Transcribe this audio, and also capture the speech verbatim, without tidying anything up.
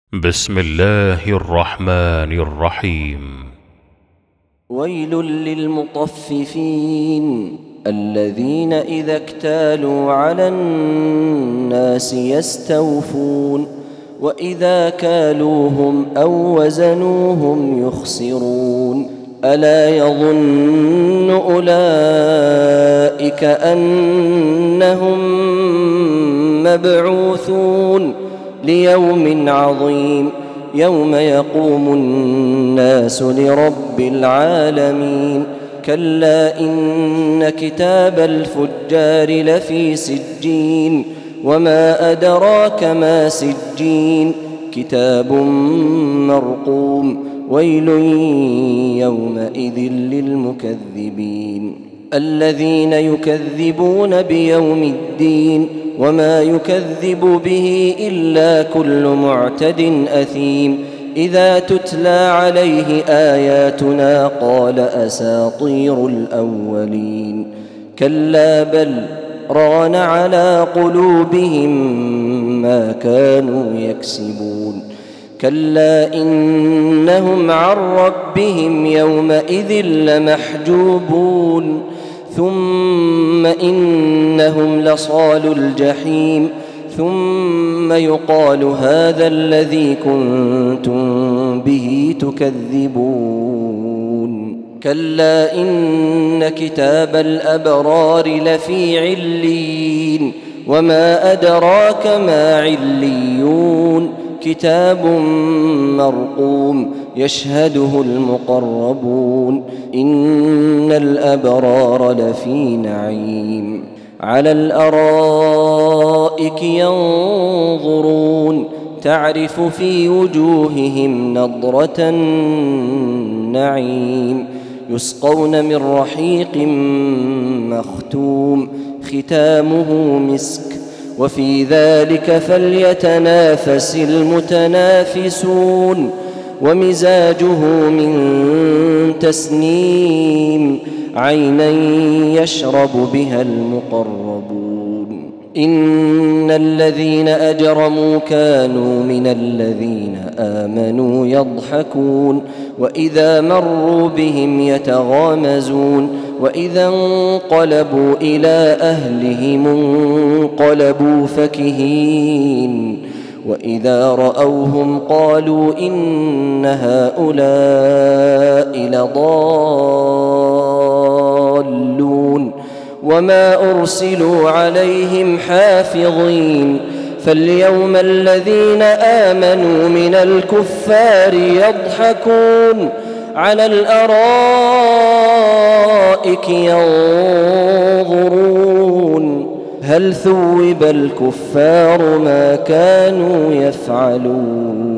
بسم الله الرحمن الرحيم. ويل للمطففين الذين إذا اكتالوا على الناس يستوفون وإذا كالوهم أو وزنوهم يخسرون ألا يظن أولئك أنهم مبعوثون ليوم عظيم يوم يقوم الناس لرب العالمين كلا إن كتاب الفجار لفي سجين وما أدراك ما سجين كتاب مرقوم ويل يومئذ للمكذبين الذين يكذبون بيوم الدين وما يكذب به إلا كل معتد أثيم إذا تتلى عليه آياتنا قال أساطير الأولين كلا بل ران على قلوبهم ما كانوا يكسبون كلا إنهم عن ربهم يومئذ لمحجوبون ثم إنهم لصالو الجحيم ثم يقال هذا الذي كنتم به تكذبون كلا إن كتاب الأبرار لفي عليين وما أدراك ما عليون كتاب مرقوم يشهده المقربون إن الأبرار لفي نعيم على الأرائك ينظرون تعرف في وجوههم نضرة النعيم يسقون من رحيق مختوم ختامه مسك وفي ذلك فليتنافس المتنافسون ومزاجه من تسنيم عينا يشرب بها المقربون إن الذين أجرموا كانوا من الذين آمنوا يضحكون وإذا مروا بهم يتغامزون وإذا انقلبوا إلى أهلهم انقلبوا فكهين وإذا رأوهم قالوا إن هؤلاء لضالون وما أرسلوا عليهم حافظين فاليوم الذين آمنوا من الكفار يضحكون على الأرائك ينظرون هل ثوب الكفار ما كانوا يفعلون